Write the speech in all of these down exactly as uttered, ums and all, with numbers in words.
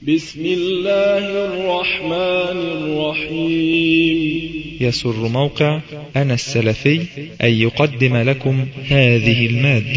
بسم الله الرحمن الرحيم. يسر موقع أنا السلفي أن يقدم لكم هذه المادة.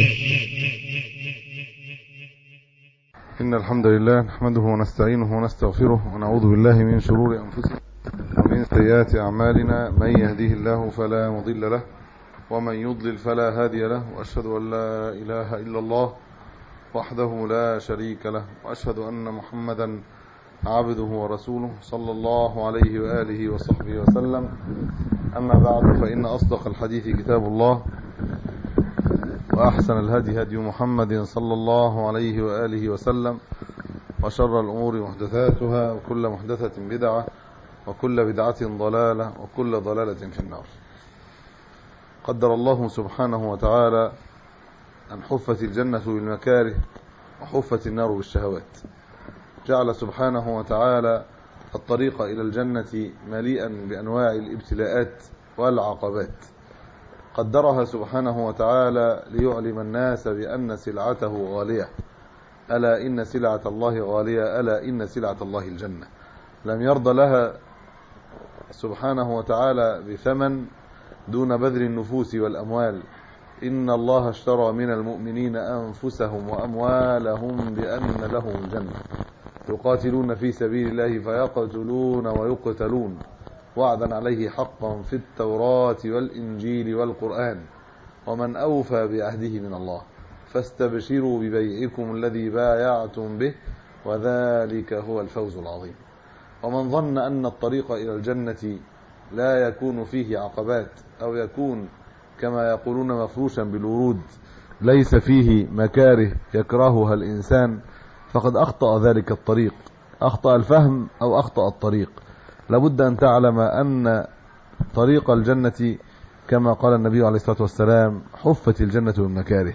إن الحمد لله نحمده ونستعينه ونستغفره ونعوذ بالله من شرور أنفسنا ومن سيئات أعمالنا. من يهديه الله فلا مضل له ومن يضلل فلا هادي له، وأشهد أن لا إله إلا الله وحده لا شريك له، وأشهد أن محمدا عبده ورسوله صلى الله عليه وآله وصحبه وسلم. أما بعد، فإن أصدق الحديث كتاب الله، وأحسن الهدي هدي محمد صلى الله عليه وآله وسلم، وشر الأمور محدثاتها، وكل محدثة بدعة، وكل بدعة ضلالة، وكل ضلالة في النار. قدر الله سبحانه وتعالى أن حفت الجنة بالمكاره وحفت النار بالشهوات. جعل سبحانه وتعالى الطريق إلى الجنة مليئا بأنواع الابتلاءات والعقبات، قدرها سبحانه وتعالى ليعلم الناس بأن سلعته غالية. ألا إن سلعة الله غالية، ألا إن سلعة الله الجنة. لم يرضى لها سبحانه وتعالى بثمن دون بذل النفوس والأموال. إن الله اشترى من المؤمنين أنفسهم وأموالهم بأن لهم الجنة، يقاتلون في سبيل الله فيقتلون ويقتلون، وعدا عليه حقا في التوراة والإنجيل والقرآن، ومن أوفى بعهده من الله، فاستبشروا ببيعكم الذي بايعتم به، وذلك هو الفوز العظيم. ومن ظن أن الطريق إلى الجنة لا يكون فيه عقبات، أو يكون كما يقولون مفروشا بالورود، ليس فيه مكاره يكرهها الإنسان، فقد أخطأ ذلك الطريق، أخطأ الفهم أو أخطأ الطريق. لابد أن تعلم أن طريق الجنة كما قال النبي عليه الصلاة والسلام: حفت الجنة بالمكاره.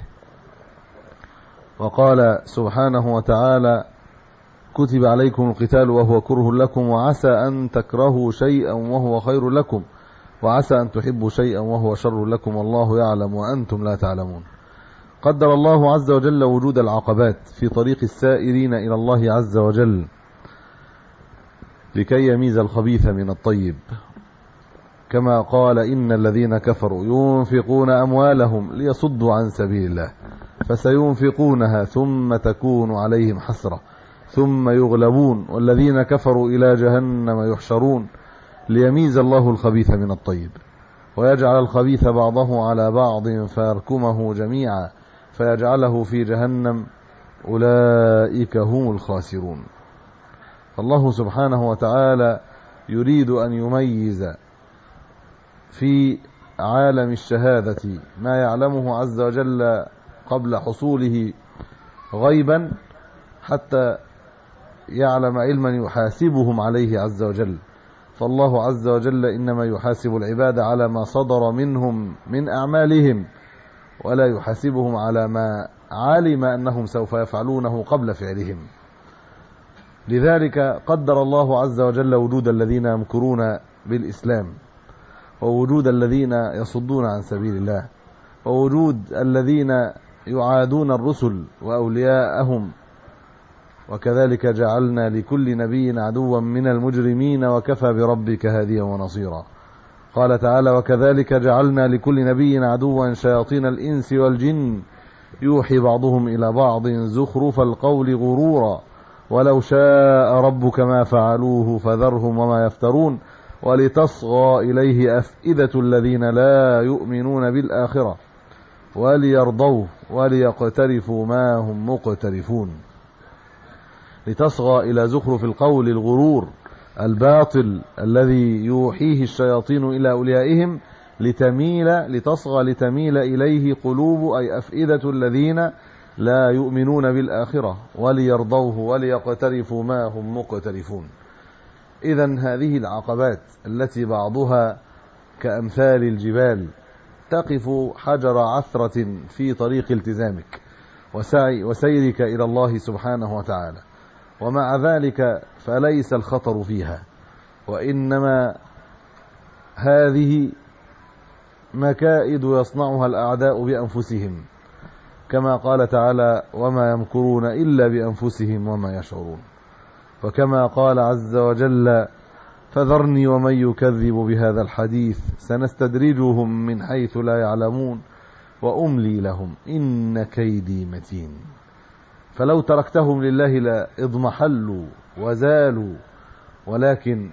وقال سبحانه وتعالى: كتب عليكم القتال وهو كره لكم، وعسى أن تكرهوا شيئا وهو خير لكم، وعسى أن تحبوا شيئا وهو شر لكم، والله يعلم وأنتم لا تعلمون. قدر الله عز وجل وجود العقبات في طريق السائرين إلى الله عز وجل لكي يميز الخبيث من الطيب، كما قال: إن الذين كفروا ينفقون أموالهم ليصدوا عن سبيل الله فسينفقونها ثم تكون عليهم حسرة ثم يغلبون والذين كفروا إلى جهنم يحشرون، ليميز الله الخبيث من الطيب ويجعل الخبيث بعضه على بعض فيركمه جميعا فيجعله في جهنم، أولئك هم الخاسرون. الله سبحانه وتعالى يريد أن يميز في عالم الشهادة ما يعلمه عز وجل قبل حصوله غيبا، حتى يعلم علما يحاسبهم عليه عز وجل. فالله عز وجل إنما يحاسب العباد على ما صدر منهم من أعمالهم، ولا يحاسبهم على ما علم أنهم سوف يفعلونه قبل فعلهم. لذلك قدر الله عز وجل وجود الذين يمكرون بالإسلام، ووجود الذين يصدون عن سبيل الله، ووجود الذين يعادون الرسل وأولياءهم. وكذلك جعلنا لكل نبي عدوا من المجرمين وكفى بربك هاديا ونصيرا. قال تعالى: وكذلك جعلنا لكل نبي عدوا شياطين الإنس والجن يوحي بعضهم إلى بعض زخرف القول غرورا ولو شاء ربك ما فعلوه فذرهم وما يفترون ولتصغى إليه أفئدة الذين لا يؤمنون بالآخرة وليرضوه وليقترفوا ما هم مقترفون. لتصغى إلى زخرف القول الغرور الباطل الذي يوحيه الشياطين إلى أوليائهم، لتميل لتصغى لتميل إليه قلوب أي أفئدة الذين لا يؤمنون بالآخرة وليرضوه وليقترفوا ما هم مقترفون. إذن هذه العقبات التي بعضها كأمثال الجبال تقف حجر عثرة في طريق التزامك وسعي وسيرك إلى الله سبحانه وتعالى، ومع ذلك فليس الخطر فيها، وإنما هذه مكائد يصنعها الأعداء بأنفسهم، كما قال تعالى: وما يمكرون إلا بأنفسهم وما يشعرون. وكما قال عز وجل: فذرني ومن يكذب بهذا الحديث سنستدرجهم من حيث لا يعلمون وأملي لهم إن كيدي متين. فلو تركتهم لله لاضمحلوا وزالوا، ولكن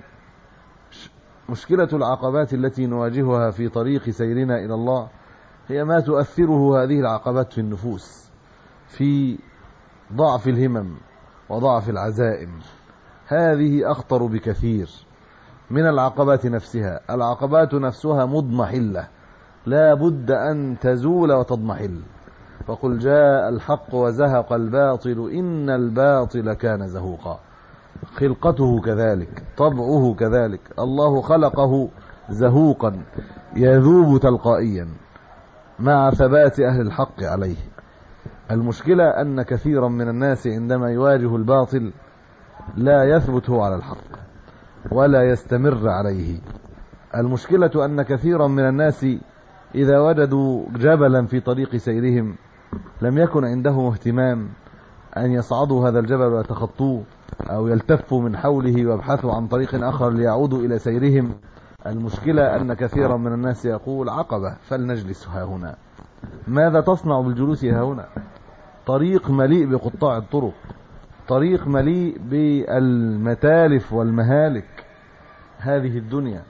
مشكلة العقبات التي نواجهها في طريق سيرنا إلى الله هي ما تؤثره هذه العقبات في النفوس، في ضعف الهمم وضعف العزائم. هذه أخطر بكثير من العقبات نفسها. العقبات نفسها مضمحلة، لا بد أن تزول وتضمحل. فقل جاء الحق وزهق الباطل إن الباطل كان زهوقا. خلقته كذلك، طبعه كذلك، الله خلقه زهوقا يذوب تلقائيا مع ثبات أهل الحق عليه. المشكلة أن كثيرا من الناس عندما يواجه الباطل لا يثبت هو على الحق ولا يستمر عليه. المشكلة أن كثيرا من الناس إذا وجدوا جبلا في طريق سيرهم لم يكن عندهم اهتمام أن يصعدوا هذا الجبل ويتخطوه أو يلتفوا من حوله ويبحثوا عن طريق آخر ليعودوا إلى سيرهم. المشكلة أن كثيرا من الناس يقول: عقبة فلنجلس ها هنا. ماذا تصنع بالجلوس ها هنا؟ طريق مليء بقطاع الطرق، طريق مليء بالمتالف والمهالك، هذه الدنيا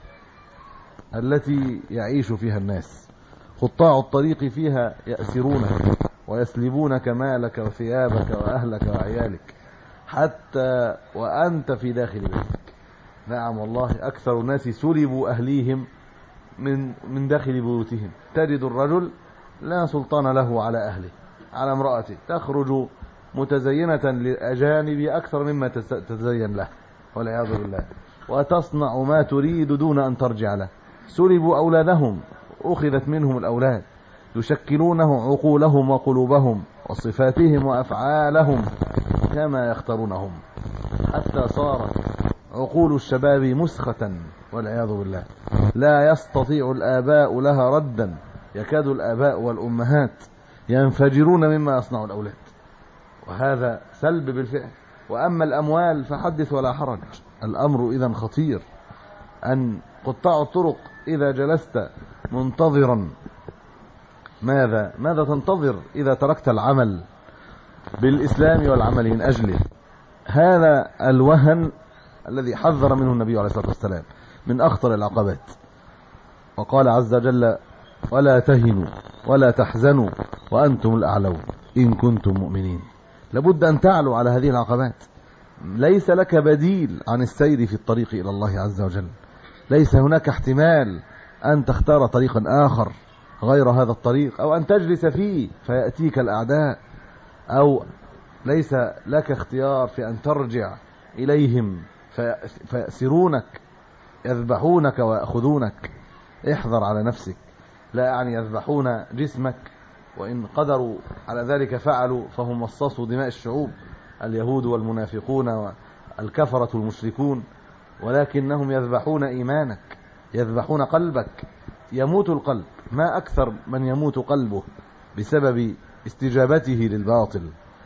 التي يعيش فيها الناس. قطاع الطريق فيها يأسرونك ويسلبونك مالك وثيابك وأهلك وعيالك حتى وأنت في داخل بيتك. نعم والله، أكثر الناس سلبوا أهليهم من من داخل بيوتهم. تجد الرجل لا سلطان له على أهله، على امرأته، تخرج متزينة للأجانب أكثر مما تتزين له والعياذ بالله، وتصنع ما تريد دون أن ترجع له. سلبوا أولادهم، أخذت منهم الأولاد، يشكلونه عقولهم وقلوبهم وصفاتهم وأفعالهم كما يختارونهم، حتى صارت عقول الشباب مسخة والعياذ بالله، لا يستطيع الآباء لها ردا. يكاد الآباء والأمهات ينفجرون مما يصنع الأولاد، وهذا سلب بالفعل. وأما الأموال فحدث ولا حرج. الأمر إذن خطير. أن قطاع الطرق إذا جلست منتظرا، ماذا ماذا تنتظر إذا تركت العمل بالإسلام والعمل من أجله؟ هذا الوهن الذي حذر منه النبي عليه الصلاة والسلام من أخطر العقبات. وقال عز وجل: ولا تهنوا ولا تحزنوا وأنتم الأعلون إن كنتم مؤمنين. لابد أن تعلو على هذه العقبات. ليس لك بديل عن السير في الطريق إلى الله عز وجل. ليس هناك احتمال أن تختار طريقا آخر غير هذا الطريق، أو أن تجلس فيه فيأتيك الأعداء، أو ليس لك اختيار في أن ترجع إليهم فيأسرونك، يذبحونك ويأخذونك. احذر على نفسك. لا يعني يذبحون جسمك، وإن قدروا على ذلك فعلوا، فهم مصاصوا دماء الشعوب، اليهود والمنافقون والكفرة المشركون، ولكنهم يذبحون إيمانك، يذبحون قلبك. يموت القلب، ما أكثر من يموت قلبه بسبب استجابته للباطل،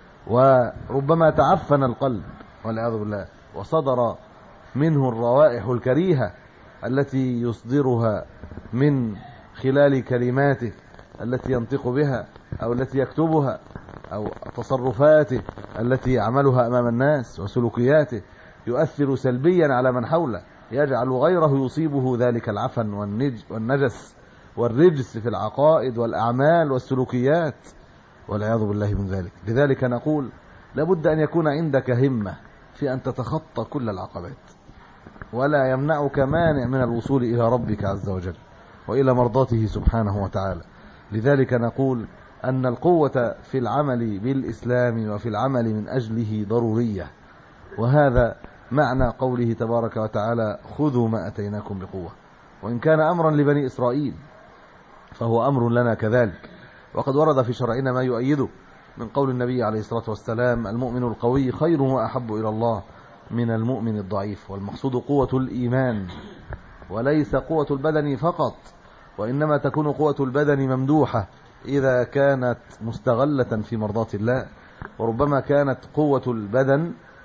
وربما تعفن القلب والعياذ بالله، وصدر منه الروائح الكريهة التي يصدرها من خلال كلماته التي ينطق بها أو التي يكتبها، أو تصرفاته التي يعملها أمام الناس، وسلوكياته يؤثر سلبيا على من حوله، يجعل غيره يصيبه ذلك العفن والنجس والرجس في العقائد والأعمال والسلوكيات والعياذ بالله من ذلك. لذلك نقول: لابد أن يكون عندك همة في أن تتخطى كل العقبات، ولا يمنعك مانع من الوصول إلى ربك عز وجل وإلى مرضاته سبحانه وتعالى. لذلك نقول أن القوة في العمل بالإسلام وفي العمل من أجله ضرورية، وهذا معنى قوله تبارك وتعالى: خذوا ما أتيناكم بقوة. وإن كان أمرا لبني إسرائيل فهو أمر لنا كذلك، وقد ورد في شرعنا ما يؤيده من قول النبي عليه الصلاة والسلام: المؤمن القوي خير وأحب إلى الله من المؤمن الضعيف. والمقصود قوة الإيمان، وليس قوة البدن فقط، وإنما تكون قوة البدن ممدوحة إذا كانت مستغلة في مرضاة الله، وربما كانت قوة البدن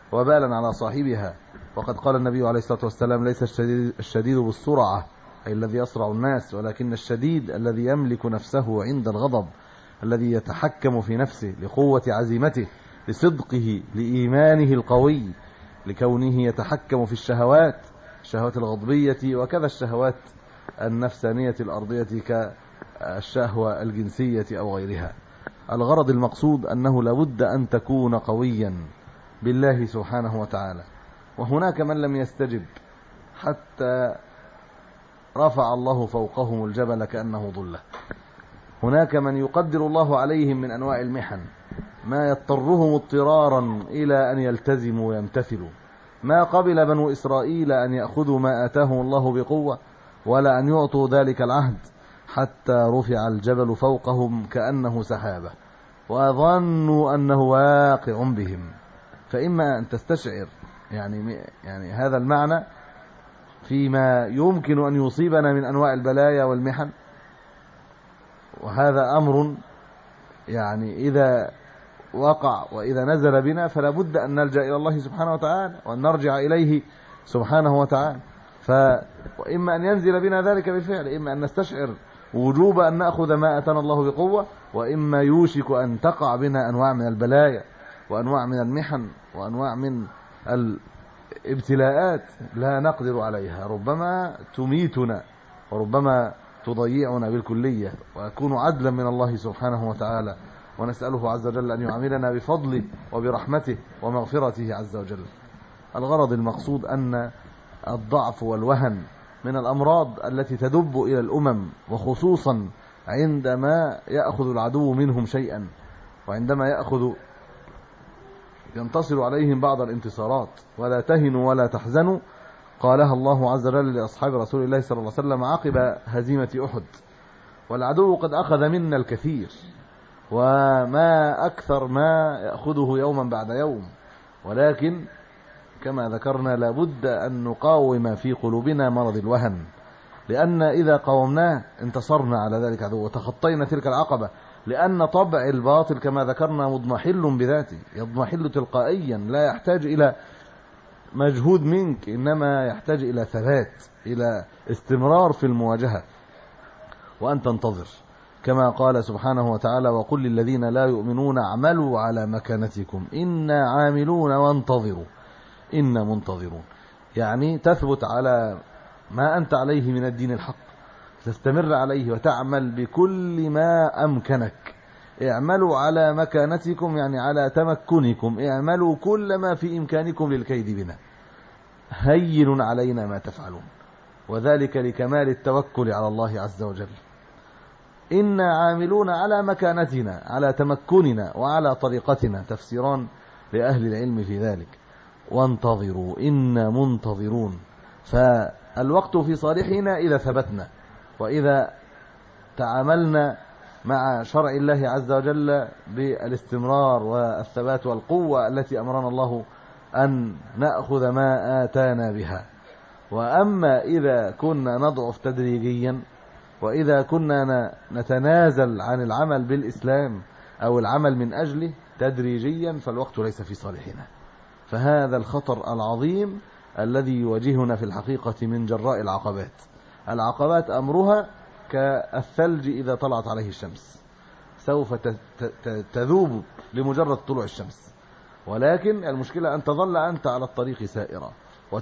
وبالا على صاحبها. وقد قال النبي عليه الصلاة والسلام: ليس الشديد, الشديد بالسرعة أي الذي يسرع الناس، ولكن الشديد الذي يملك نفسه عند الغضب، الذي يتحكم في نفسه لقوة عزيمته، لصدقه، لإيمانه القوي، لكونه يتحكم في الشهوات، الشهوات الغضبية وكذا الشهوات النفسانية الأرضية كالشهوة الجنسية أو غيرها. الغرض المقصود أنه لابد أن تكون قويا بالله سبحانه وتعالى. وهناك من لم يستجب حتى رفع الله فوقهم الجبل كأنه ظلة. هناك من يقدر الله عليهم من أنواع المحن ما يضطرهم اضطرارا إلى أن يلتزموا ويمتثلوا. ما قبل بنو إسرائيل أن يأخذوا ما آتاهم الله بقوة ولا أن يعطوا ذلك العهد حتى رفع الجبل فوقهم كأنه سحابة وظنوا أنه واقع بهم. فإما أن تستشعر يعني يعني هذا المعنى فيما يمكن أن يصيبنا من أنواع البلايا والمحن، وهذا أمر يعني إذا وقع وإذا نزل بنا فلا بد أن نلجأ إلى الله سبحانه وتعالى وأن نرجع إليه سبحانه وتعالى. فإما أن ينزل بنا ذلك بالفعل، إما أن نستشعر وجوب أن نأخذ ما أتانا الله بقوة، وإما يوشك أن تقع بنا أنواع من البلايا وأنواع من المحن وأنواع من الابتلاءات لا نقدر عليها، ربما تميتنا وربما تضيعنا بالكلية، ويكون عدلا من الله سبحانه وتعالى. ونسأله عز وجل أن يعاملنا بفضله وبرحمته ومغفرته عز وجل. الغرض المقصود أن الضعف والوهن من الأمراض التي تدب إلى الأمم، وخصوصا عندما يأخذ العدو منهم شيئا، وعندما يأخذ ينتصر عليهم بعض الانتصارات. ولا تهنوا ولا تحزنوا قالها الله عز وجل لأصحاب رسول الله صلى الله عليه وسلم عقب هزيمة أحد. والعدو قد أخذ منا الكثير، وما أكثر ما يأخذه يوما بعد يوم، ولكن كما ذكرنا لابد أن نقاوم في قلوبنا مرض الوهن، لأن إذا قاومناه انتصرنا على ذلك العدو وتخطينا تلك العقبة. لأن طبع الباطل كما ذكرنا مضمحل بذاته، يضمحل تلقائيا، لا يحتاج إلى مجهود منك، إنما يحتاج إلى ثبات، إلى استمرار في المواجهة، وأن تنتظر كما قال سبحانه وتعالى: وقل للذين لا يؤمنون اعملوا على مكانتكم إنا عاملون وانتظروا إنا منتظرون. يعني تثبت على ما أنت عليه من الدين الحق، تستمر عليه وتعمل بكل ما أمكنك. اعملوا على مكانتكم يعني على تمكنكم، اعملوا كل ما في إمكانكم للكيد بنا، هين علينا ما تفعلون، وذلك لكمال التوكل على الله عز وجل. إنا عاملون على مكانتنا، على تمكننا وعلى طريقتنا، تفسيران لأهل العلم في ذلك. وانتظروا إنا منتظرون. فالوقت في صالحنا إذا ثبتنا، وإذا تعاملنا مع شرع الله عز وجل بالاستمرار والثبات والقوة التي أمرنا الله أن نأخذ ما آتانا بها. وأما إذا كنا نضعف تدريجيا، وإذا كنا نتنازل عن العمل بالإسلام أو العمل من أجله تدريجيا، فالوقت ليس في صالحنا. فهذا الخطر العظيم الذي يواجهنا في الحقيقة من جراء العقبات. العقبات أمرها كالثلج إذا طلعت عليه الشمس، سوف تذوب لمجرد طلوع الشمس، ولكن المشكلة أن تظل أنت على الطريق سائرا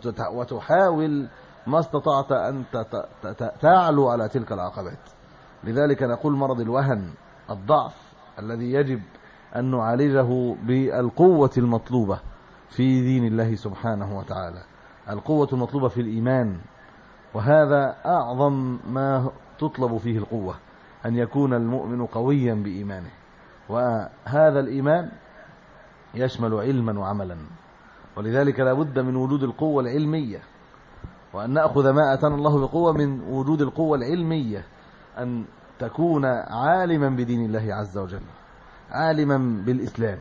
وتحاول ما استطعت أن تعلو على تلك العقبات. لذلك نقول مرض الوهن، الضعف الذي يجب أن نعالجه بالقوة المطلوبة في دين الله سبحانه وتعالى، القوة المطلوبة في الإيمان، وهذا أعظم ما تطلب فيه القوة، أن يكون المؤمن قويا بإيمانه. وهذا الإيمان يشمل علما وعملا، ولذلك لا بد من وجود القوة العلمية، وأن نأخذ ما أتانا الله بقوة من وجود القوة العلمية، أن تكون عالما بدين الله عز وجل، عالما بالإسلام،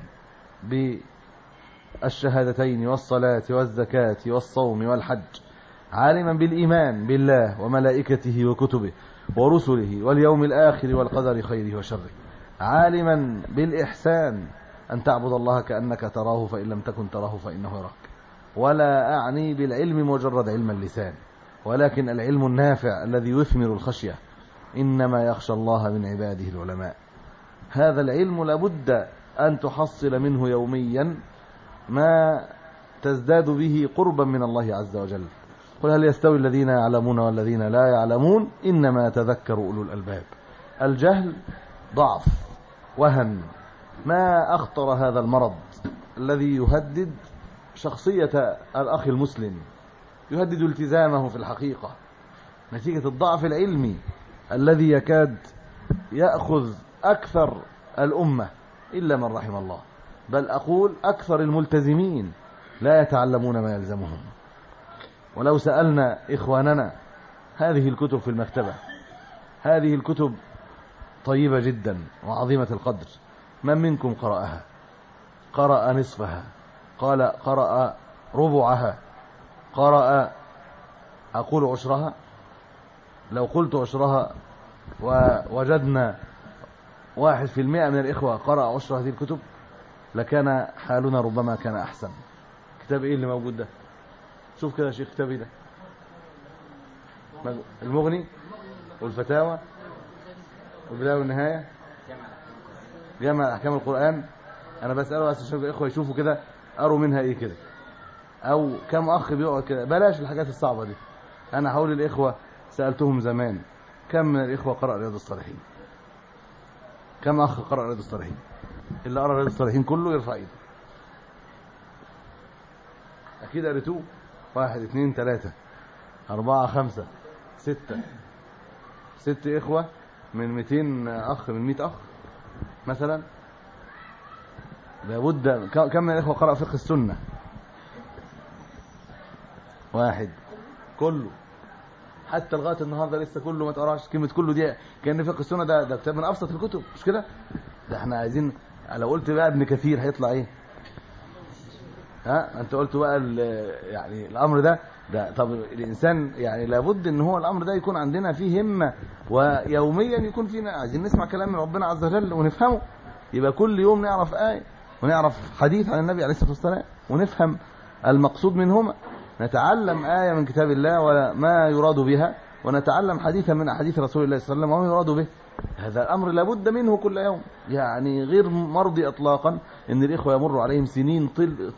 بالشهادتين والصلاة والزكاة والصوم والحج، عالما بالإيمان بالله وملائكته وكتبه ورسله واليوم الآخر والقدر خيره وشره، عالما بالإحسان أن تعبد الله كأنك تراه فإن لم تكن تراه فإنه يراك. ولا أعني بالعلم مجرد علم اللسان، ولكن العلم النافع الذي يثمر الخشية. إنما يخشى الله من عباده العلماء. هذا العلم لابد أن تحصل منه يوميا ما تزداد به قربا من الله عز وجل. قل هل يستوي الذين يعلمون والذين لا يعلمون إنما يتذكر أولو الألباب. الجهل ضعف وهن، ما أخطر هذا المرض الذي يهدد شخصية الأخ المسلم، يهدد التزامه في الحقيقة، نتيجة الضعف العلمي الذي يكاد يأخذ أكثر الأمة إلا من رحم الله، بل أقول أكثر الملتزمين لا يتعلمون ما يلزمهم. ولو سألنا إخواننا هذه الكتب في المكتبة، هذه الكتب طيبة جدا وعظيمة القدر، من منكم قرأها؟ قرأ نصفها، قال قرأ ربعها، قرأ أقول عشرها؟ لو قلت عشرها ووجدنا واحد في المئة من الإخوة قرأ عشر هذه الكتب لكان حالنا ربما كان أحسن. كتاب إيه اللي موجود ده؟ شوف كده يا شيخ، كتاب إيه ده؟ المغني والفتاوى والبداية والنهاية، جامع أحكام القرآن. أنا بسأله بس عشان الإخوة يشوفوا كده قروا منها إيه كده، أو كم أخ بيقعد كده. بلاش الحاجات الصعبة دي. أنا هقول للإخوة سألتهم زمان كم من الإخوة قرأ رياض الصالحين؟ كم أخ قرأ رياض الصالحين؟ اللي قرأ رياض الصالحين كله يرفع إيده. أكيد قريتوه. واحد اثنين ثلاثة أربعة خمسة ستة، ست إخوة من مئتين أخ، من مئة أخ مثلا. لابد. كم من الإخوة قرأ فقه السنة؟ واحد. كله حتى لغايه النهارده لسه كله ما تقراش. كلمه كله دي كان فقه السنه ده ده كتاب من ابسط الكتب، مش كده؟ ده احنا عايزين. لو قلت بقى ابن كثير هيطلع ايه؟ ها انت قلت بقى يعني الامر ده ده طب الانسان يعني لابد ان هو الامر ده يكون عندنا فيه همه، ويوميا يكون فينا عايزين نسمع كلام من ربنا عز وجل ونفهمه. يبقى كل يوم نعرف آية ونعرف حديث عن النبي عليه الصلاه والسلام ونفهم المقصود منهما. نتعلم آية من كتاب الله وما يراد بها، ونتعلم حديثا من أحاديث رسول الله صلى الله عليه وسلم وما يراد به. هذا الأمر لابد منه كل يوم. يعني غير مرضي إطلاقا إن الإخوة يمر عليهم سنين طل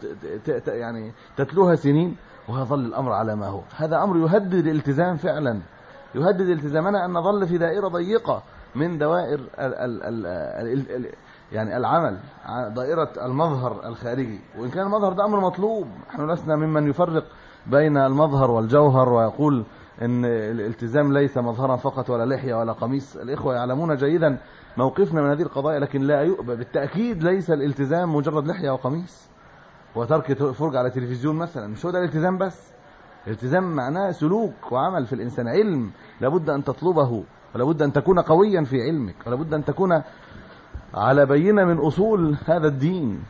يعني تتلوها سنين ويظل الأمر على ما هو. هذا أمر يهدد الالتزام فعلا، يهدد التزامنا أن نظل في دائرة ضيقة من دوائر ال ال ال ال ال يعني العمل، دائرة المظهر الخارجي. وإن كان المظهر ده أمر مطلوب، نحن لسنا ممن يفرق بين المظهر والجوهر ويقول ان الالتزام ليس مظهرا فقط ولا لحية ولا قميص. الإخوة يعلمون جيدا موقفنا من هذه القضايا، لكن لا يؤبى بالتأكيد ليس الالتزام مجرد لحية وقميص وترك فرج على تلفزيون مثلا. مش هو ده الالتزام بس. الالتزام معناه سلوك وعمل في الإنسان، علم لابد أن تطلبه، ولابد أن تكون قويا في علمك، ولابد أن تكون على بينة من أصول هذا الدين.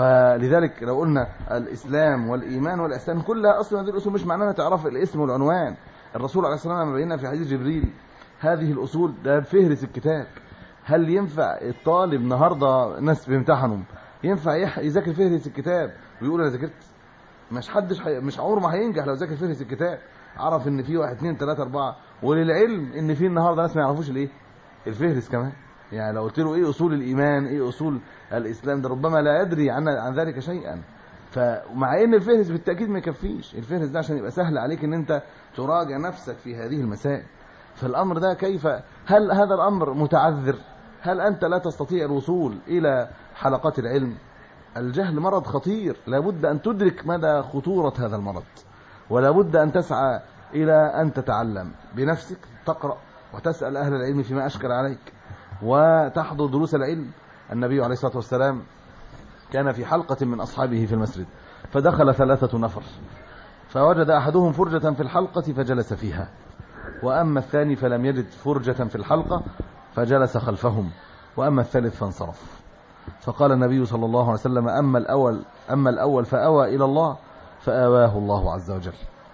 ولذلك لو قلنا الإسلام والإيمان والإحسان كلها أصلا هذه الأصول، مش معناها تعرف الاسم والعنوان. الرسول عليه الصلاة والسلام بينا في حديث جبريل هذه الأصول ده فهرس الكتاب. هل ينفع الطالب النهارده الناس بيمتحنوا ينفع يذاكر فهرس الكتاب ويقول انا ذاكرت؟ مش حدش حي... مش عمره ما هينجح لو ذاكر فهرس الكتاب. عرف ان في واحد اثنين ثلاثة أربعة، وللعلم ان في النهارده ناس ما يعرفوش الايه الفهرس كمان. يعني لو قلت له ايه اصول الايمان، ايه اصول الاسلام، ده ربما لا يدري عن عن ذلك شيئا. فمع ان الفهرس بالتاكيد ما يكفيش. الفهرس ده عشان يبقى سهل عليك ان انت تراجع نفسك في هذه المسائل. فالامر ده كيف، هل هذا الامر متعذر؟ هل انت لا تستطيع الوصول الى حلقات العلم؟ الجهل مرض خطير، لابد ان تدرك مدى خطورة هذا المرض، ولابد ان تسعى الى ان تتعلم بنفسك، تقرأ وتسأل اهل العلم فيما اشكل عليك، وتحضر دروس العلم. النبي عليه الصلاة والسلام كان في حلقة من أصحابه في المسجد، فدخل ثلاثة نفر، فوجد أحدهم فرجة في الحلقة فجلس فيها، وأما الثاني فلم يجد فرجة في الحلقة فجلس خلفهم، وأما الثالث فانصرف. فقال النبي صلى الله عليه وسلم: أما الأول أما الأول فأوى إلى الله فآواه الله عز وجل،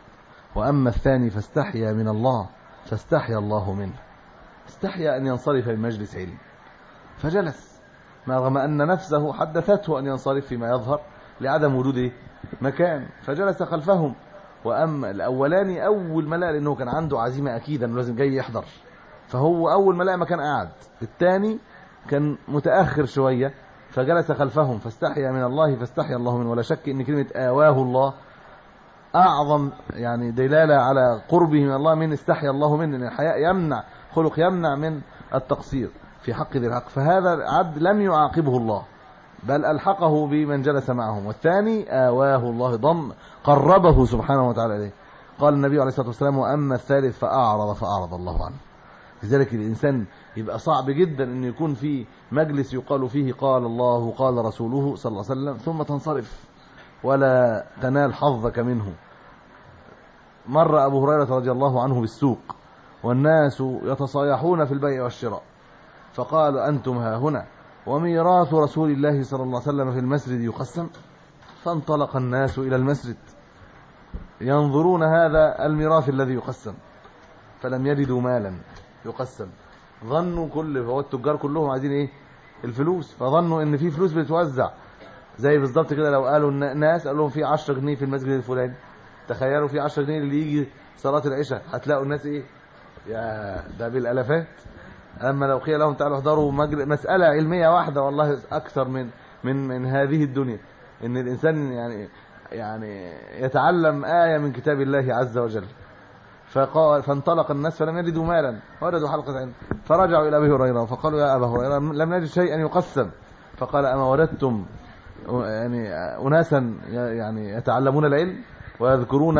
وأما الثاني فاستحيا من الله فاستحيا الله منه. استحيا أن ينصرف من مجلس علم فجلس، رغم أن نفسه حدثته أن ينصرف فيما يظهر لعدم وجود مكان، فجلس خلفهم. وأما الأولاني أول ما لقى، لأنه كان عنده عزيمة أكيدا أنه لازم جاي يحضر، فهو أول ما لقى مكان قعد. الثاني كان متأخر شوية فجلس خلفهم، فاستحيا من الله فاستحيا الله منه. ولا شك أن كلمة آواه الله أعظم يعني دلالة على قربه من الله من استحيا الله منه، لأن الحياء يمنع، خلق يمنع من التقصير في حق ذي الحق. فهذا العبد لم يعاقبه الله بل ألحقه بمن جلس معهم. والثاني آواه الله، ضم قربه سبحانه وتعالى إليه. قال النبي عليه الصلاة والسلام: وأما الثالث فأعرض فأعرض الله عنه. لذلك الإنسان يبقى صعب جدا أن يكون في مجلس يقال فيه قال الله قال رسوله صلى الله عليه وسلم ثم تنصرف ولا تنال حظك منه. مر أبو هريرة رضي الله عنه بالسوق والناس يتصايحون في البيع والشراء، فقالوا: أنتم ها هنا وميراث رسول الله صلى الله عليه وسلم في المسجد يقسم. فانطلق الناس إلى المسجد ينظرون هذا الميراث الذي يقسم، فلم يجدوا مالا يقسم. ظنوا كل هو التجار كلهم عايزين ايه؟ الفلوس. فظنوا ان في فلوس بتتوزع، زي بالظبط كده لو قالوا الناس قال لهم في عشرة جنيه في المسجد الفلاني، تخيلوا في عشرة جنيه اللي يجي صلاة العشاء هتلاقوا الناس ايه؟ يا ده بالالافات. اما لو قيل لهم تعالوا احضروا مسألة علمية واحدة، والله اكثر من من من هذه الدنيا، ان الانسان يعني يعني يتعلم آية من كتاب الله عز وجل. فقال فانطلق الناس فلم يجدوا مالا، وجدوا حلقة علم، فرجعوا إلى أبي هريرة فقالوا: يا أبا هريرة لم نجد شيئا يقسم. فقال: أما وجدتم يعني أناسا يعني يتعلمون العلم ويذكرون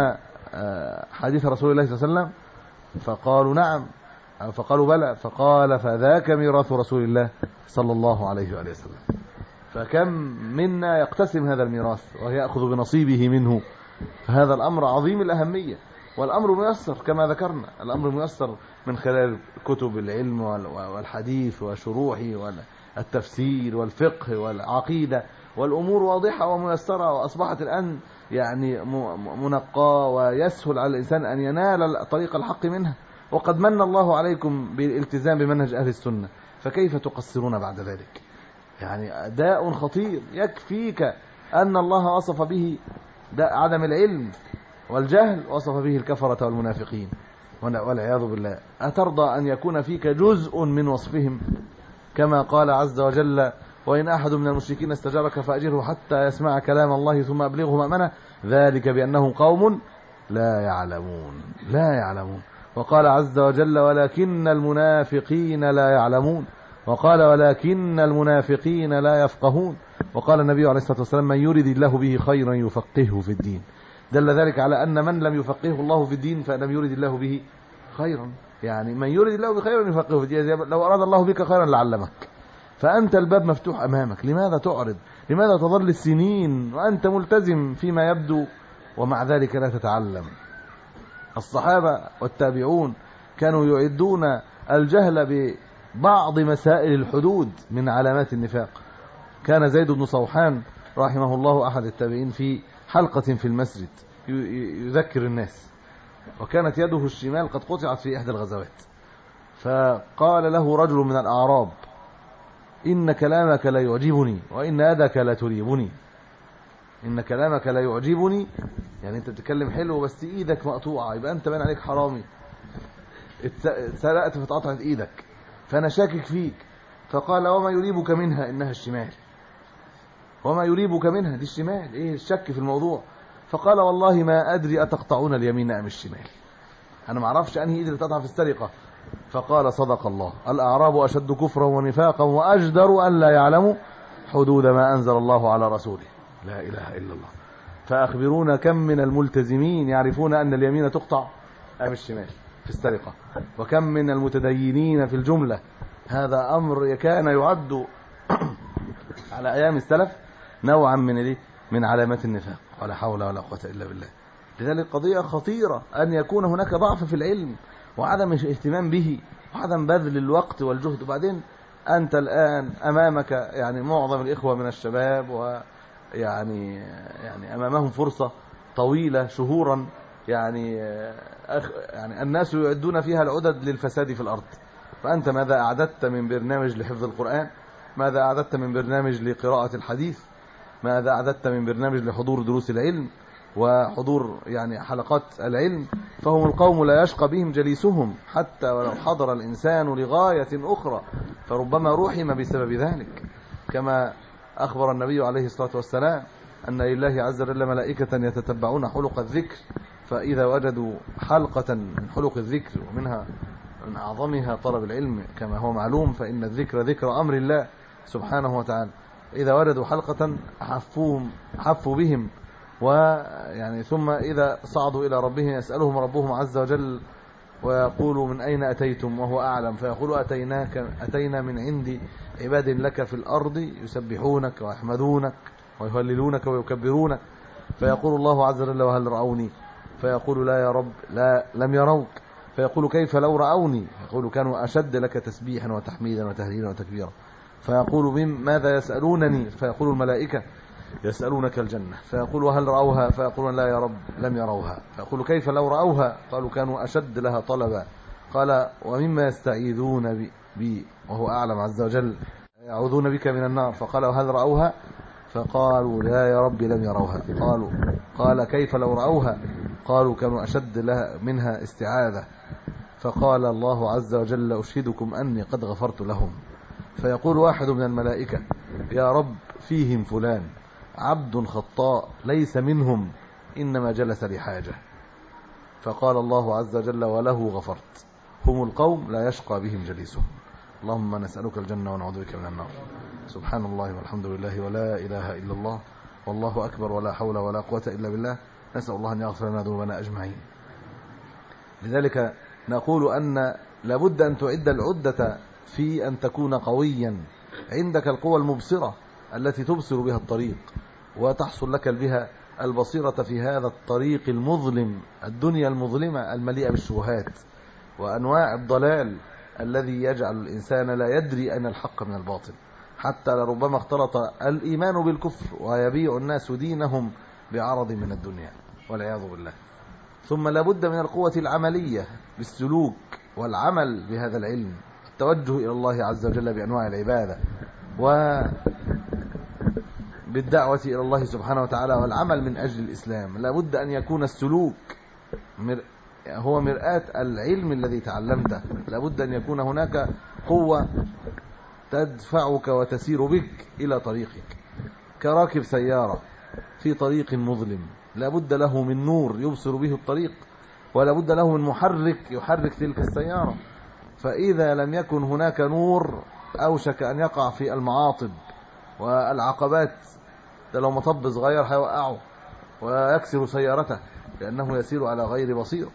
حديث رسول الله صلى الله عليه وسلم؟ فقالوا: نعم. فقالوا: بلى. فقال: فذاك ميراث رسول الله صلى الله عليه وآله وسلم. فكم منا يقتسم هذا الميراث ويأخذ بنصيبه منه؟ فهذا الأمر عظيم الأهمية، والأمر ميسر كما ذكرنا. الأمر ميسر من خلال كتب العلم والحديث وشروحه والتفسير والفقه والعقيدة، والأمور واضحة وميسرة، وأصبحت الآن يعني منقى ويسهل على الإنسان أن ينال طريق الحق منها. وقد من الله عليكم بالالتزام بمنهج أهل السنة، فكيف تقصرون بعد ذلك؟ يعني داء خطير. يكفيك أن الله وصف به داء عدم العلم والجهل، وصف به الكفرة والمنافقين والعياذ بالله. أترضى أن يكون فيك جزء من وصفهم؟ كما قال عز وجل: وإن أحد من المشركين استجارك فأجره حتى يسمع كلام الله ثم أبلغه مأمنه ذلك بأنهم قوم لا يعلمون لا يعلمون وقال عز وجل: ولكن المنافقين لا يعلمون. وقال: ولكن المنافقين لا يفقهون. وقال النبي عليه الصلاة والسلام: من يرد الله به خيرا يفقهه في الدين. دل ذلك على أن من لم يفقهه الله في الدين فلم يرد الله به خيرا. يعني من يرد الله به خيرا يفقهه في الدين، لو أراد الله بك خيرا لعلمك. فأنت الباب مفتوح أمامك، لماذا تعرض؟ لماذا تظل السنين وأنت ملتزم فيما يبدو ومع ذلك لا تتعلم؟ الصحابة والتابعون كانوا يعدون الجهل ببعض مسائل الحدود من علامات النفاق. كان زيد بن صوحان رحمه الله أحد التابعين في حلقة في المسجد يذكر الناس، وكانت يده الشمال قد قطعت في إحدى الغزوات. فقال له رجل من الأعراب: إن كلامك لا يعجبني وإن يدك لا تريبني. إن كلامك لا يعجبني، يعني أنت بتتكلم حلو بس إيدك مقطوعة، يبقى أنت باين عليك حرامي، اتسرقت فتقطعت إيدك، فأنا شاكك فيك. فقال: وما يريبك منها؟ إنها الشمال. وما يريبك منها؟ دي الشمال، إيه الشك في الموضوع؟ فقال: والله ما أدري أتقطعون اليمين أم الشمال، أنا ما أعرفش أنهي إيد اللي تقطع في السرقة. فقال: صدق الله، الأعراب أشد كفرا ونفاقا وأجدر أن لا يعلموا حدود ما أنزل الله على رسوله. لا إله إلا الله. فأخبرونا كم من الملتزمين يعرفون أن اليمين تقطع أم الشمال في السرقة، وكم من المتدينين في الجملة. هذا أمر كان يعد على أيام السلف نوعا من من علامات النفاق. ولا حول ولا قوة إلا بالله. لذلك قضية خطيرة أن يكون هناك ضعف في العلم وعدم اهتمام به وعدم بذل الوقت والجهد. وبعدين أنت الآن أمامك يعني معظم الإخوة من الشباب، ويعني يعني أمامهم فرصة طويلة شهورا، يعني أخ يعني الناس يعدون فيها العدد للفساد في الأرض. فأنت ماذا أعددت من برنامج لحفظ القرآن؟ ماذا أعددت من برنامج لقراءة الحديث؟ ماذا أعددت من برنامج لحضور دروس العلم وحضور يعني حلقات العلم؟ فهم القوم لا يشقى بهم جليسهم حتى ولو حضر الإنسان لغاية أخرى، فربما رحم بسبب ذلك، كما أخبر النبي عليه الصلاة والسلام أن لله عز وجل ملائكة يتتبعون حلق الذكر، فإذا وجدوا حلقة من حلق الذكر ومنها من أعظمها طلب العلم كما هو معلوم، فإن الذكر ذكر أمر الله سبحانه وتعالى، إذا وجدوا حلقة حفوهم حفوا بهم، ويعني ثم إذا صعدوا إلى ربهم يسألهم ربهم عز وجل ويقولوا من أين أتيتم وهو أعلم، فيقولوا أتيناك أتينا من عند عباد لك في الأرض يسبحونك ويحمدونك ويهللونك ويكبرونك، فيقول الله عز وجل وهل رأوني؟ فيقول لا يا رب لا لم يروك، فيقول كيف لو رأوني؟ يقول كانوا أشد لك تسبيحا وتحميدا وتهليلا وتكبيرا، فيقول ماذا يسألونني؟ فيقول الملائكة يسألونك الجنة، فيقول وهل رأوها؟ فيقولون لا يا رب لم يروها، فيقول كيف لو رأوها؟ قالوا كانوا أشد لها طلبا، قال ومما يستعيذون بي وهو أعلم عز وجل يعوذون بك من النار، فقال وهل رأوها؟ فقالوا لا يا رب لم يروها، قالوا قال كيف لو رأوها؟ قالوا كانوا أشد لها منها استعاذة، فقال الله عز وجل أشهدكم أني قد غفرت لهم، فيقول واحد من الملائكة يا رب فيهم فلان عبد خطاء ليس منهم إنما جلس لحاجة، فقال الله عز وجل وله غفرت، هم القوم لا يشقى بهم جليسهم. اللهم نسألك الجنة ونعوذ بك من النار. سبحان الله والحمد لله ولا إله إلا الله والله أكبر ولا حول ولا قوة إلا بالله. نسأل الله أن يغفر لنا ذنوبنا أجمعين. لذلك نقول أن لابد أن تعد العدة في أن تكون قويا، عندك القوة المبصرة التي تبصر بها الطريق وتحصل لك بها البصيرة في هذا الطريق المظلم، الدنيا المظلمة المليئة بالشبهات وأنواع الضلال الذي يجعل الإنسان لا يدري أن الحق من الباطل، حتى لربما اختلط الإيمان بالكفر ويبيع الناس دينهم بعرض من الدنيا والعياذ بالله. ثم لابد من القوة العملية بالسلوك والعمل بهذا العلم، التوجه إلى الله عز وجل بأنواع العبادة وبالدعوة إلى الله سبحانه وتعالى والعمل من أجل الإسلام. لابد أن يكون السلوك هو مرآة العلم الذي تعلمته، لابد أن يكون هناك قوة تدفعك وتسير بك إلى طريقك، كراكب سيارة في طريق مظلم لابد له من نور يبصر به الطريق، ولابد له من محرك يحرك تلك السيارة، فإذا لم يكن هناك نور أوشك أن يقع في المعاطب والعقبات، ده لو مطب صغير هيوقعه ويكسر سيارته لأنه يسير على غير بصير،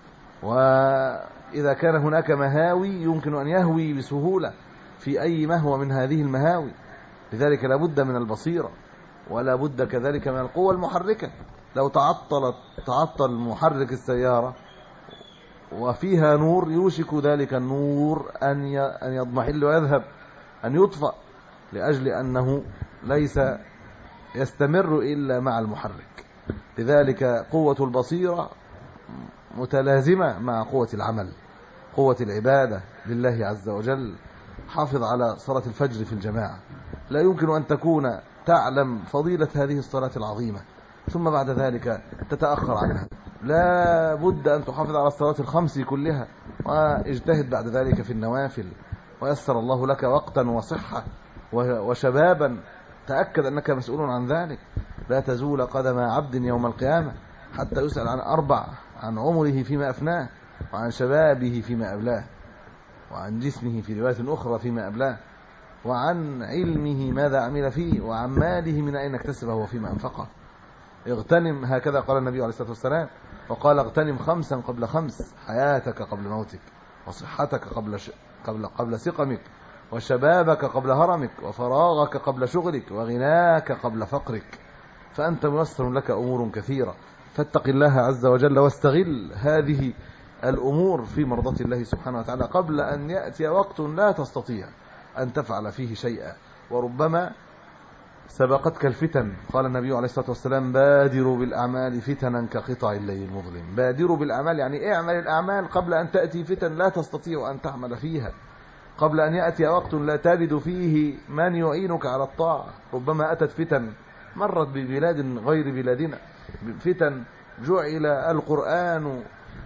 وإذا كان هناك مهاوي يمكن أن يهوي بسهولة في أي مهوى من هذه المهاوي. لذلك لابد من البصيرة ولا بد كذلك من القوة المحركة. لو تعطلت تعطل محرك السيارة وفيها نور يوشك ذلك النور أن أن يضمحل ويذهب، أن يطفأ، لأجل أنه ليس يستمر إلا مع المحرك. لذلك قوة البصيرة متلازمة مع قوة العمل، قوة العبادة لله عز وجل. حافظ على صلاة الفجر في الجماعة، لا يمكن أن تكون تعلم فضيلة هذه الصلاة العظيمة ثم بعد ذلك تتأخر عنها. لا بد أن تحافظ على الصلاة الخمس كلها واجتهد بعد ذلك في النوافل، ويسر الله لك وقتا وصحة وشبابا، تأكد أنك مسؤول عن ذلك. لا تزول قدم عبد يوم القيامة حتى يسأل عن أربع: عن عمره فيما أفناه، وعن شبابه فيما أبلاه، وعن جسمه في رواية أخرى فيما أبلاه، وعن علمه ماذا عمل فيه، وعن ماله من أين اكتسبه وفيما أنفقه. اغتنم، هكذا قال النبي عليه الصلاة والسلام، وقال اغتنم خمسا قبل خمس: حياتك قبل موتك، وصحتك قبل ش... قبل قبل سقمك، وشبابك قبل هرمك، وفراغك قبل شغلك، وغناك قبل فقرك. فأنت ميسر لك أمور كثيرة، فاتق الله عز وجل واستغل هذه الأمور في مرضاة الله سبحانه وتعالى قبل أن يأتي وقت لا تستطيع أن تفعل فيه شيئا، وربما سبقتك الفتن. قال النبي عليه الصلاة والسلام: بادروا بالأعمال فتنا كقطع الليل المظلم. بادروا بالأعمال يعني اعمل الأعمال قبل أن تأتي فتن لا تستطيع أن تعمل فيها. قبل أن يأتي وقت لا تجد فيه من يعينك على الطاعة. ربما أتت فتن مرت ببلاد غير بلادنا، فتن جعل القرآن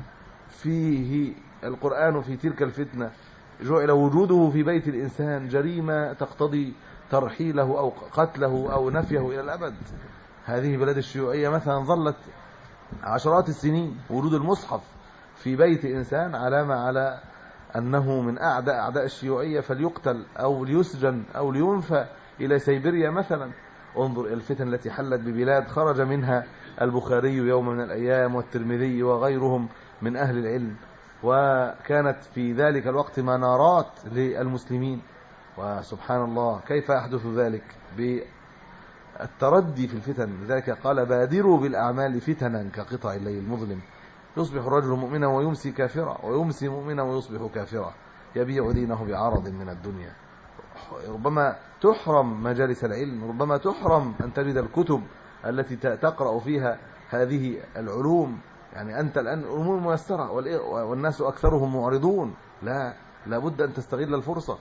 فيه القرآن في تلك الفتنة جعل وجوده في بيت الإنسان جريمة تقتضي ترحيله أو قتله أو نفيه إلى الأبد. هذه بلاد الشيوعية مثلا ظلت عشرات السنين وجود المصحف في بيت إنسان علامة على أنه من أعداء أعداء الشيوعية، فليقتل أو ليسجن أو لينفى إلى سيبيريا مثلا. انظر إلى الفتن التي حلت ببلاد خرج منها البخاري يوم من الأيام والترمذي وغيرهم من أهل العلم، وكانت في ذلك الوقت منارات للمسلمين. وسبحان الله كيف يحدث ذلك بالتردي في الفتن. لذلك قال بادروا بالأعمال فتنا كقطع الليل المظلم، يصبح الرجل مؤمنا ويمسي كافرا ويمسي مؤمنا ويصبح كافرا، يبيع دينه بعرض من الدنيا. ربما تحرم مجالس العلم، ربما تحرم أن تجد الكتب التي تقرأ فيها هذه العلوم. يعني أنت الآن الأمور ميسرة والناس أكثرهم معرضون، لا لابد أن تستغل الفرصة.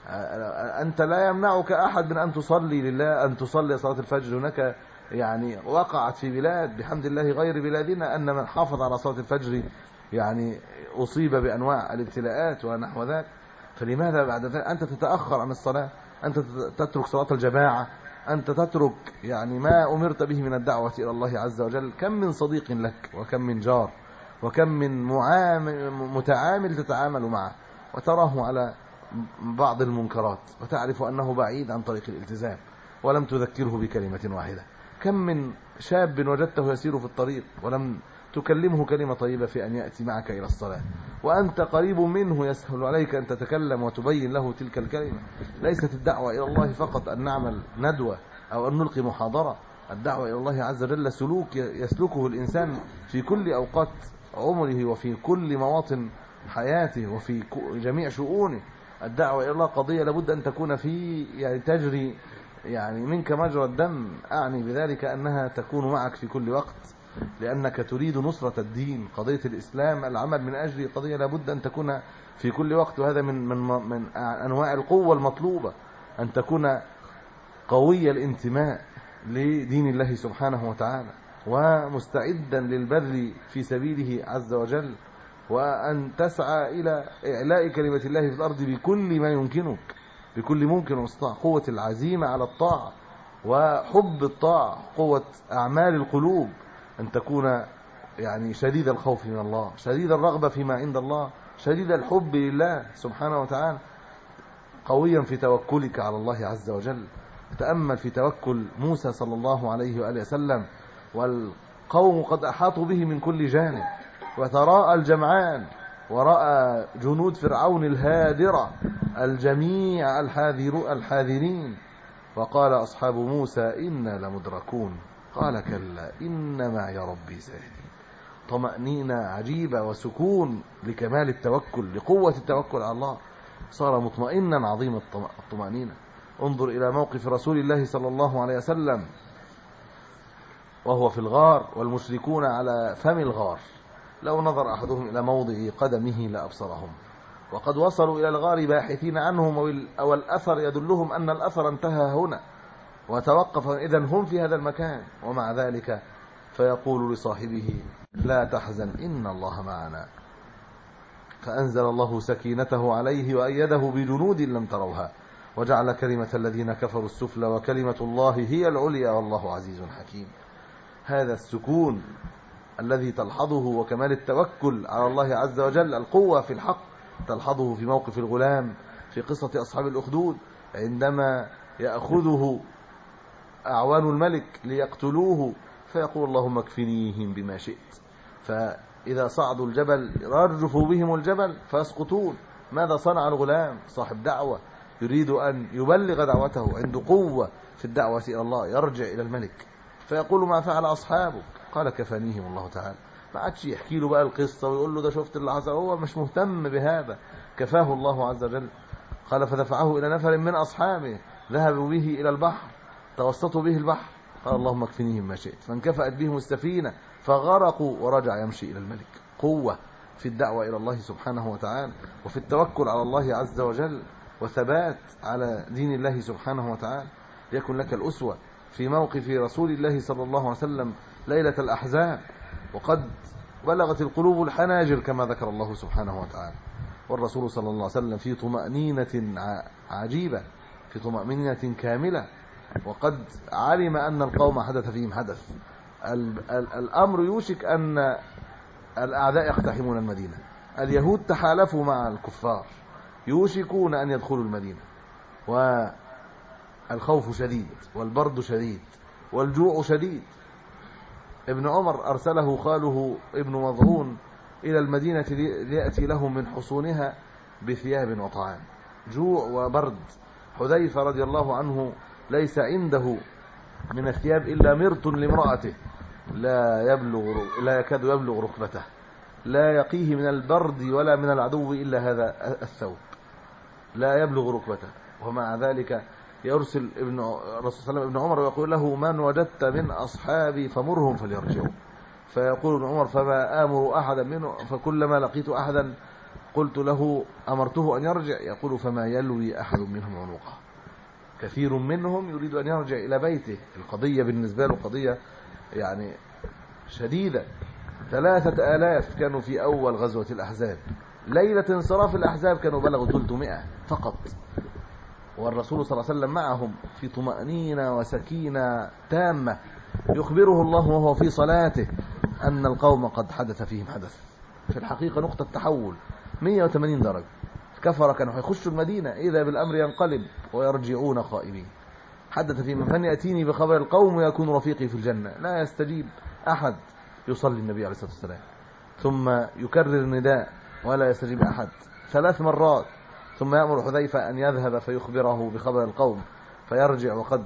أنت لا يمنعك أحد من أن تصلي لله، أن تصلي صلاة الفجر. هناك يعني وقعت في بلاد بحمد الله غير بلادنا أن من حافظ على صلاة الفجر يعني أصيب بأنواع الابتلاءات ونحو ذلك. فلماذا بعد ذلك أنت تتأخر عن الصلاة؟ أنت تترك صلاة الجماعة، أنت تترك يعني ما أمرت به من الدعوة إلى الله عز وجل. كم من صديق لك وكم من جار وكم من معامل متعامل تتعامل معه وتراه على بعض المنكرات وتعرف أنه بعيد عن طريق الالتزام ولم تذكره بكلمة واحدة. كم من شاب وجدته يسير في الطريق ولم تكلمه كلمة طيبة في أن يأتي معك إلى الصلاة، وأنت قريب منه يسهل عليك أن تتكلم وتبين له تلك الكلمة. ليست الدعوة إلى الله فقط أن نعمل ندوة أو أن نلقي محاضرة. الدعوة إلى الله عز وجل سلوك يسلكه الإنسان في كل أوقات عمره وفي كل مواطن حياته وفي جميع شؤونه. الدعوة إلى الله قضية لابد أن تكون في يعني تجري يعني منك مجرى الدم. أعني بذلك أنها تكون معك في كل وقت، لأنك تريد نصرة الدين. قضية الإسلام العمل من أجل قضية لابد أن تكون في كل وقت، وهذا من من من أنواع القوة المطلوبة، أن تكون قوي الانتماء لدين الله سبحانه وتعالى ومستعدا للبذل في سبيله عز وجل، وأن تسعى إلى إعلاء كلمة الله في الأرض بكل ما يمكنك، بكل ممكن واستطاع. قوة العزيمة على الطاعة وحب الطاعة، قوة أعمال القلوب، أن تكون يعني شديد الخوف من الله، شديد الرغبة فيما عند الله، شديد الحب لله سبحانه وتعالى، قويا في توكلك على الله عز وجل. تأمل في توكل موسى صلى الله عليه وآله وسلم والقوم قد أحاطوا به من كل جانب، وتراءى الجمعان ورأى جنود فرعون الهادرة الجميع الحاذر الحاذرين، وقال أصحاب موسى إنا لمدركون قال كلا إن معي ربي سيهدين. طمأنينة عجيبة وسكون لكمال التوكل، لقوة التوكل على الله، صار مطمئنا عظيم الطمأنينة. انظر إلى موقف رسول الله صلى الله عليه وسلم وهو في الغار والمشركون على فم الغار، لو نظر أحدهم إلى موضع قدمه لأبصرهم، وقد وصلوا إلى الغار باحثين عنهم والأثر يدلهم أن الأثر انتهى هنا وتوقف، إذن هم في هذا المكان، ومع ذلك فيقول لصاحبه لا تحزن إن الله معنا، فأنزل الله سكينته عليه وأيده بجنود لم تروها وجعل كلمة الذين كفروا السفلى وكلمة الله هي العليا والله عزيز حكيم. هذا السكون الذي تلحظه وكمال التوكل على الله عز وجل، القوة في الحق، تلحظه في موقف الغلام في قصة أصحاب الأخدود عندما يأخذه أعوان الملك ليقتلوه فيقول اللهم اكفنيهم بما شئت، فإذا صعدوا الجبل يرجف بهم الجبل فيسقطون. ماذا صنع الغلام؟ صاحب دعوة يريد أن يبلغ دعوته، عنده قوة في الدعوة إلى الله، يرجع إلى الملك فيقول ما فعل أصحابك؟ قال كفانيهم الله تعالى. ما عادش يحكي له بقى القصة ويقول له ده شفت اللي حصل، هو مش مهتم بهذا، كفاه الله عز وجل. قال فدفعه إلى نفر من أصحابه ذهبوا به إلى البحر توسطوا به البحر، قال اللهم اكفنيهم ما شئت، فانكفأت بهم السفينة فغرقوا ورجع يمشي إلى الملك. قوة في الدعوة إلى الله سبحانه وتعالى وفي التوكل على الله عز وجل. وثبات على دين الله سبحانه وتعالى. يكن لك الأسوة في موقف رسول الله صلى الله عليه وسلم ليلة الأحزاب، وقد بلغت القلوب الحناجر كما ذكر الله سبحانه وتعالى، والرسول صلى الله عليه وسلم في طمأنينة عجيبة، في طمأنينة كاملة، وقد علم أن القوم حدث فيهم حدث. الأمر يوشك أن الأعداء يقتحمون المدينة، اليهود تحالفوا مع الكفار يوشكون أن يدخلوا المدينة، والخوف شديد والبرد شديد والجوع شديد. ابن عمر أرسله خاله ابن مظعون إلى المدينة ليأتي لهم من حصونها بثياب وطعام، جوع وبرد. حذيفة رضي الله عنه ليس عنده من الثياب إلا مرط لامرأته لا يبلغ لا يكاد يبلغ ركبته، لا يقيه من البرد ولا من العدو إلا هذا الثوب لا يبلغ ركبته، ومع ذلك يرسل ابن الرسول صلى الله عليه وسلم ابن عمر ويقول له: من وجدت من أصحابي فمرهم فليرجعوا. فيقول ابن عمر: فما آمر أحدا منه، فكلما لقيت أحدا قلت له أمرته أن يرجع، يقول: فما يلوي أحد منهم عنقه. كثير منهم يريد أن يرجع إلى بيته. القضية بالنسبة له قضية يعني شديدة. ثلاثة آلاف كانوا في أول غزوة الأحزاب، ليلة انصراف الأحزاب كانوا بلغوا ثلاثمائة فقط، والرسول صلى الله عليه وسلم معهم في طمأنينة وسكينة تامة. يخبره الله وهو في صلاته أن القوم قد حدث فيهم حدث، في الحقيقة نقطة تحول مئة وثمانين درجة. كفر كانوا يخشوا المدينة إذا بالأمر ينقلب ويرجعون خائبين. حدث فيهم: من يأتيني بخبر القوم ويكون رفيقي في الجنة. لا يستجيب أحد، يصلي النبي عليه الصلاة والسلام ثم يكرر النداء ولا يستجيب أحد ثلاث مرات، ثم يأمر حذيفة أن يذهب فيخبره بخبر القوم فيرجع، وقد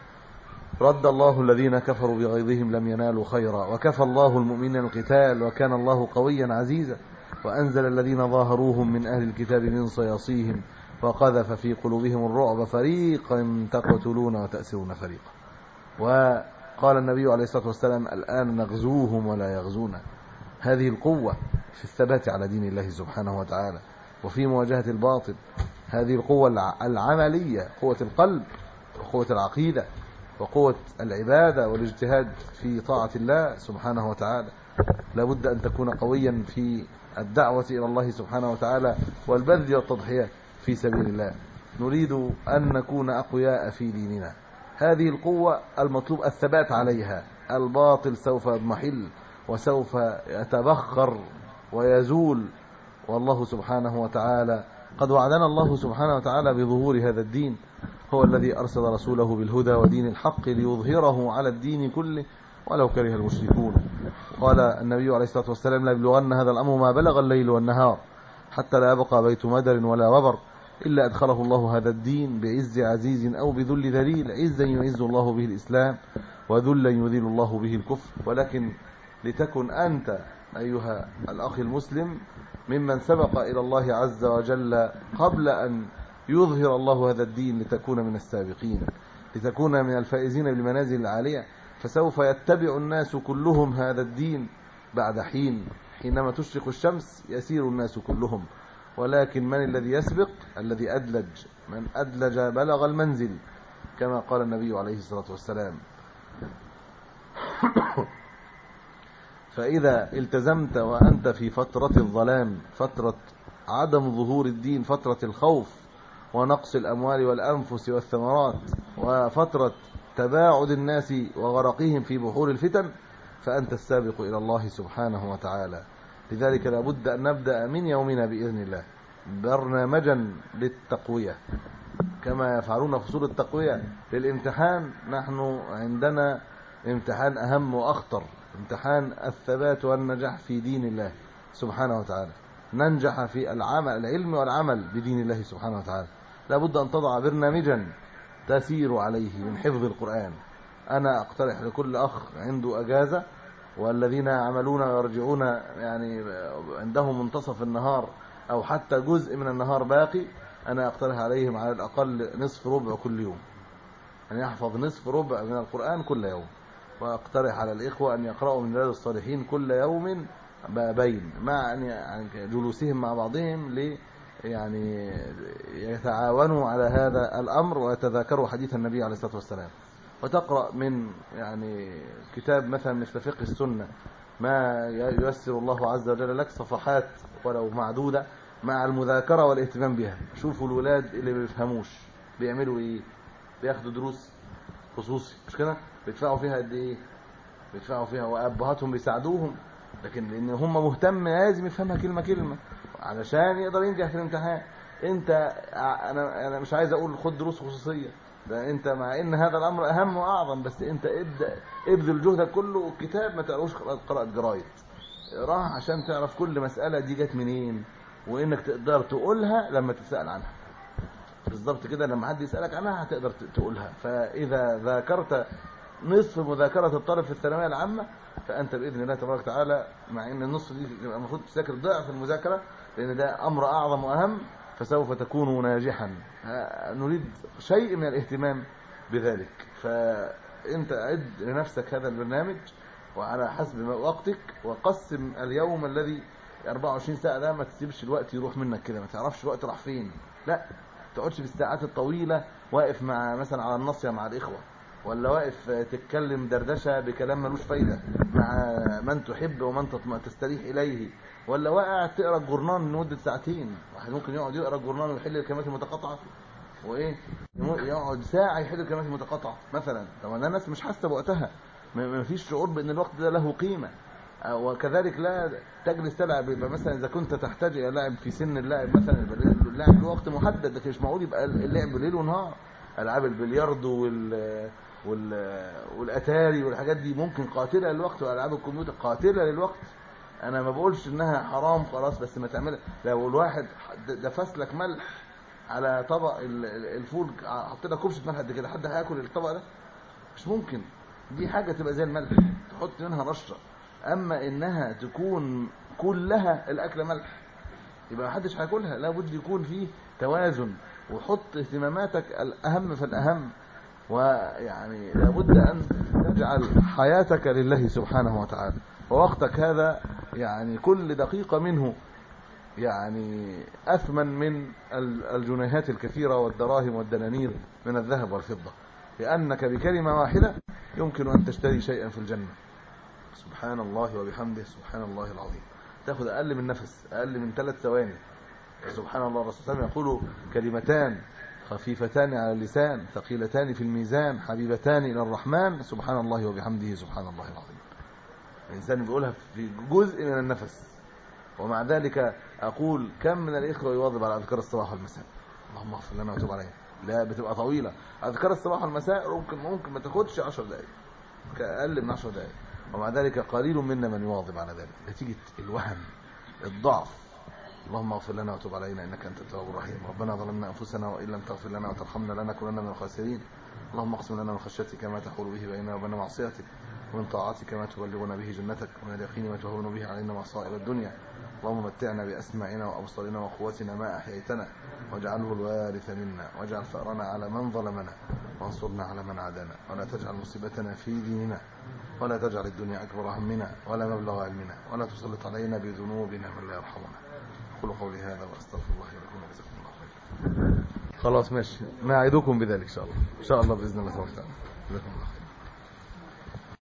رد الله الذين كفروا بغيظهم لم ينالوا خيرا، وكفى الله المؤمنين القتال وكان الله قويا عزيزا، وأنزل الذين ظاهروهم من أهل الكتاب من صياصيهم وقذف في قلوبهم الرعب فريقا تقتلون وتأسرون فريقا. وقال النبي عليه الصلاة والسلام: الآن نغزوهم ولا يغزونا. هذه القوة في الثبات على دين الله سبحانه وتعالى وفي مواجهة الباطل. هذه القوة العملية، قوة القلب وقوة العقيدة وقوة العبادة والاجتهاد في طاعة الله سبحانه وتعالى. لا بد أن تكون قويا في الدعوة إلى الله سبحانه وتعالى والبذل والتضحية في سبيل الله. نريد أن نكون أقوياء في ديننا. هذه القوة المطلوب الثبات عليها. الباطل سوف يضمحل وسوف يتبخر ويزول، والله سبحانه وتعالى قد وعدنا الله سبحانه وتعالى بظهور هذا الدين. هو الذي أرسل رسوله بالهدى ودين الحق ليظهره على الدين كله ولو كره المشركون. قال النبي عليه الصلاة والسلام: لا يبلغن هذا الأمر ما بلغ الليل والنهار حتى لا يبقى بيت مدر ولا وبر إلا أدخله الله هذا الدين بعز عزيز أو بذل ذليل، عزا يعز الله به الإسلام وذلا يذل الله به الكفر. ولكن لتكن أنت أيها الأخ المسلم ممن سبق إلى الله عز وجل قبل أن يظهر الله هذا الدين، لتكون من السابقين، لتكون من الفائزين بالمنازل العالية. فسوف يتبع الناس كلهم هذا الدين بعد حين، حينما تشرق الشمس يسير الناس كلهم، ولكن من الذي يسبق؟ الذي أدلج. من أدلج بلغ المنزل كما قال النبي عليه الصلاة والسلام. فإذا التزمت وأنت في فترة الظلام، فترة عدم ظهور الدين، فترة الخوف ونقص الأموال والأنفس والثمرات، وفترة تباعد الناس وغرقهم في بحور الفتن، فأنت السابق إلى الله سبحانه وتعالى. لذلك لابد أن نبدأ من يومنا بإذن الله برنامجا للتقوية كما يفعلون فصول التقوية للامتحان. نحن عندنا امتحان أهم وأخطر، امتحان الثبات والنجاح في دين الله سبحانه وتعالى. ننجح في العمل العلم والعمل بدين الله سبحانه وتعالى. لابد أن تضع برنامجا تسير عليه من حفظ القرآن. أنا أقترح لكل أخ عنده أجازة والذين يعملون ويرجعون يعني عندهم منتصف النهار أو حتى جزء من النهار باقي، أنا أقترح عليهم على الأقل نصف ربع كل يوم، أن يعني يحفظ نصف ربع من القرآن كل يوم. وأقترح على الإخوة أن يقرأوا من رياض الصالحين كل يوم بابين مع جلوسهم مع بعضهم يعني يتعاونوا على هذا الأمر ويتذاكروا حديث النبي عليه الصلاة والسلام، وتقرأ من يعني كتاب مثلا مثل فقه السنة ما ييسر الله عز وجل لك، صفحات ولو معدودة، مع المذاكرة والاهتمام بها. شوفوا الولاد اللي ما بيفهموش بيعملوا ايه، بياخدوا دروس خصوصي مش كده، بيدفعوا فيها قد ايه، بيدفعوا فيها وابهاتهم بيساعدوهم، لكن لان هم مهتم لازم يفهمها كلمة كلمة علشان يقدر ينجح في الامتحان. انت انا انا مش عايز اقول خد دروس خصوصية، ده انت مع ان هذا الامر اهم واعظم، بس انت ابدا ابذل جهدك كله. والكتاب ما تقراوش قراءة جرايد، اقراها عشان تعرف كل مسألة دي جت منين، وانك تقدر تقولها لما تتسأل عنها بالظبط كده. لما حد يسألك عنها هتقدر تقولها. فاذا ذاكرت نصف مذاكرة الطالب في الثانوية العامة فانت باذن الله تبارك وتعالى، مع ان النصف دي المفروض تذاكر ضعف المذاكرة لان ده امر اعظم واهم، فسوف تكون ناجحا. نريد شيء من الاهتمام بذلك. فانت اعد لنفسك هذا البرنامج وعلى حسب وقتك، وقسم اليوم الذي أربعة وعشرين ساعة ده، ما تسيبش الوقت يروح منك كده، ما تعرفش الوقت راح فين. لا ما تقعدش بالساعات الطويلة واقف مع مثلا على الناصية مع الإخوة، ولا واقف تتكلم دردشة بكلام ملوش فايدة مع من تحب ومن تستريح إليه، ولا واقع تقرأ الجورنال لمدة ساعتين. واحد ممكن يقعد يقرأ الجورنال ويحل الكلمات المتقاطعة، وايه يقعد ساعة يحل الكلمات المتقاطعة مثلا. طبعا الناس مش حاسة بوقتها، ما فيش شعور بأن الوقت ده له قيمة. وكذلك لا تجلس تلعب. يبقى مثلا إذا كنت تحتاج إلى لاعب في سن اللاعب مثلا، يبقى اللاعب له وقت محدد، لكن مش معقول يبقى اللعب ليل ونهار. ألعاب البلياردو وال وال والأتاري والحاجات دي ممكن قاتلة للوقت، وألعاب الكمبيوتر قاتلة للوقت. أنا ما بقولش إنها حرام خلاص، بس ما تعملها. لو الواحد دفس لك ملح على طبق الفول، حط لك كبشه ملح قد كده، حد هياكل الطبق ده؟ مش ممكن. دي حاجه تبقى زي الملح تحط منها رشه، اما انها تكون كلها الاكله ملح يبقى ما حدش هياكلها. لابد يكون فيه توازن، وحط اهتماماتك الاهم فالاهم. ويعني لابد ان تجعل حياتك لله سبحانه وتعالى، ووقتك هذا يعني كل دقيقه منه يعني أثمن من الجنيهات الكثيرة والدراهم والدنانير من الذهب والفضة، لأنك بكلمة واحدة يمكن أن تشتري شيئا في الجنة. سبحان الله وبحمده سبحان الله العظيم. تأخذ أقل من نفس، أقل من ثلاث ثواني. سبحان الله. الرسول صلى الله عليه وسلم يقول كلمتان خفيفتان على اللسان ثقيلتان في الميزان حبيبتان إلى الرحمن، سبحان الله وبحمده سبحان الله العظيم. الإنسان بيقولها في جزء من النفس. ومع ذلك أقول كم من الإخوة يواظب على أذكار الصباح والمساء، اللهم اغفر لنا وتب علينا. لا بتبقى طويلة أذكار الصباح والمساء، ممكن ممكن ما تاخدش عشر دقائق، كأقل من عشر دقائق. ومع ذلك قليل منا من يواظب على ذلك نتيجة الوهن، الضعف. اللهم اغفر لنا وتب علينا إنك أنت التواب الرحيم. ربنا ظلمنا أنفسنا وإن لم تغفر لنا وترحمنا لنكونن من الخاسرين. اللهم اقسم لنا من خشيتك ما تحول به بيننا وبين معصيتك، ومن طاعتك ما تبلغنا به جنتك، ومن اليقين ما تهون به علينا مصائب الدنيا. اللهم متعنا بأسماعنا وأبصارنا وقوتنا ما أحييتنا، واجعله الوارث منا، واجعل ثأرنا على من ظلمنا، وانصرنا على من عادانا، ولا تجعل مصيبتنا في ديننا، ولا تجعل الدنيا أكبر همنا ولا مبلغ علمنا، ولا تسلط علينا بذنوبنا من لا يرحمنا. أقول قولي هذا وأستغفر الله لكم وجزاكم الله خيرا. خلاص ماشي، نعدكم بذلك إن شاء الله، إن شاء الله بإذن الله تعالى. جزاكم الله.